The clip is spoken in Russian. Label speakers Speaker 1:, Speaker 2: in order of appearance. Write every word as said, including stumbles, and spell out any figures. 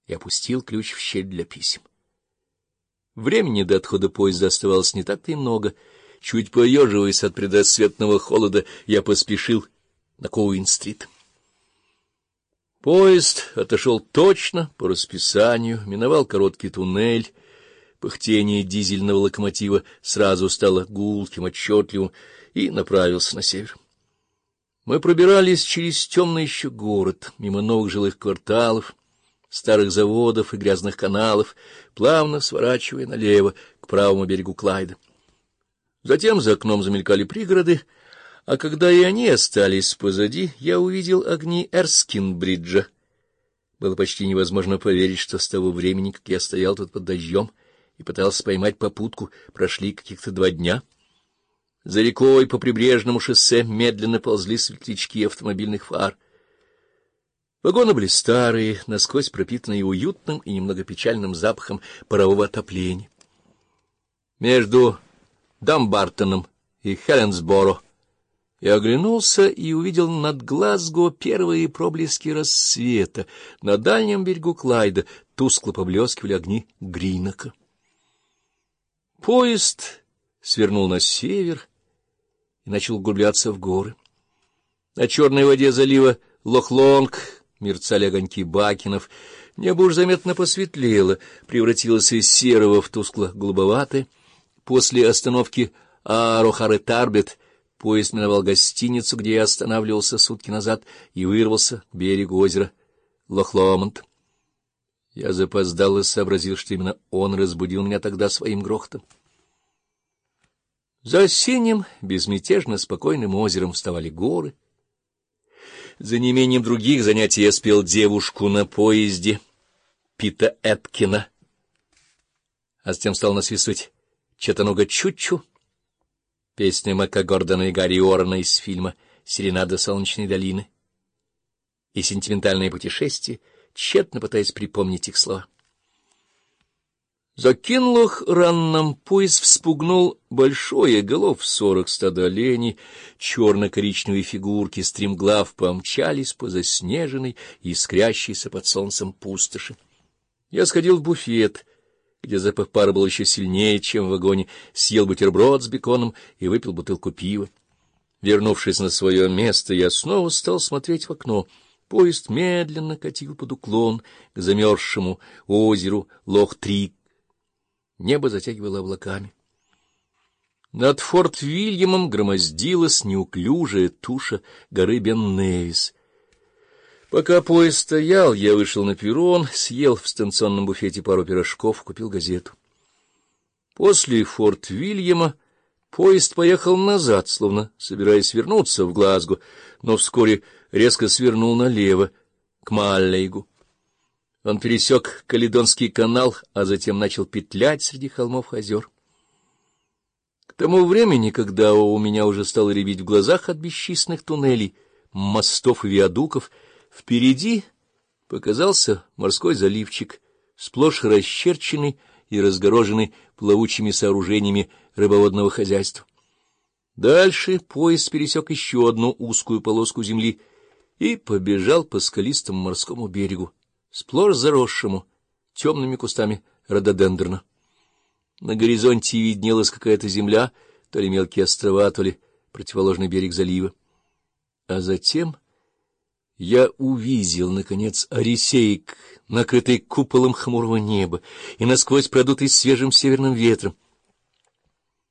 Speaker 1: и опустил ключ в щель для писем. Времени до отхода поезда оставалось не так-то и много. Чуть поеживаясь от предрассветного холода, я поспешил на Коуин-стрит. Поезд отошел точно по расписанию, миновал короткий туннель. Пыхтение дизельного локомотива сразу стало гулким, отчетливым, и направился на север. Мы пробирались через темный еще город, мимо новых жилых кварталов, старых заводов и грязных каналов, плавно сворачивая налево к правому берегу Клайда. Затем за окном замелькали пригороды, а когда и они остались позади, я увидел огни Эрскин-бриджа. Было почти невозможно поверить, что с того времени, как я стоял тут под дождем и пытался поймать попутку, прошли каких-то два дня. За рекой по прибрежному шоссе медленно ползли светлячки автомобильных фар. Вагоны были старые, насквозь пропитанные уютным и немного печальным запахом парового отопления. Между Дамбартоном и Хелленсборо я оглянулся и увидел над Глазго первые проблески рассвета. На дальнем берегу Клайда тускло поблескивали огни Гринока. Поезд свернул на север и начал углубляться в горы. На черной воде залива Лох-Лонг мерцали огоньки бакенов. Небо уж заметно посветлело, превратилось из серого в тускло-голубоватое. После остановки Арохары-Тарбет поезд миновал гостиницу, где я останавливался сутки назад, и вырвался к берегу озера Лох-Ломонд. Я запоздал и сообразил, что именно он разбудил меня тогда своим грохотом. За синим, безмятежно спокойным озером вставали горы. За неимением других занятий я спел девушку на поезде Пита Эткина, а затем стал насвистывать Чаттануга Чучу, песня Мэка Гордона и Гарри Орена из фильма «Серенада солнечной долины», и сентиментальное путешествие, тщетно пытаясь припомнить их слова. За Кинлох-Ранном поезд вспугнул большое, голов сорок стадо оленей, черно-коричневые фигурки стремглав помчались по заснеженной и искрящейся под солнцем пустоши. Я сходил в буфет, где запах пара был еще сильнее, чем в вагоне, съел бутерброд с беконом и выпил бутылку пива. Вернувшись на свое место, я снова стал смотреть в окно. Поезд медленно катил под уклон к замерзшему озеру Лох-Трик. Небо затягивало облаками. Над Форт-Вильямом громоздилась неуклюжая туша горы Бен-Невис. Пока поезд стоял, я вышел на перрон, съел в станционном буфете пару пирожков, купил газету. После Форт-Вильяма поезд поехал назад, словно собираясь вернуться в Глазго, но вскоре резко свернул налево, к Маллейгу. Он пересек Каледонский канал, а затем начал петлять среди холмов и озер. К тому времени, когда у меня уже стало рябить в глазах от бесчисленных туннелей, мостов и виадуков, впереди показался морской заливчик, сплошь расчерченный и разгороженный плавучими сооружениями рыбоводного хозяйства. Дальше поезд пересек еще одну узкую полоску земли и побежал по скалистому морскому берегу, сплошь заросшему темными кустами рододендрона. На горизонте виднелась какая-то земля, то ли мелкие острова, то ли противоположный берег залива. А затем я увидел, наконец, Орисейк, накрытый куполом хмурого неба и насквозь продутый свежим северным ветром.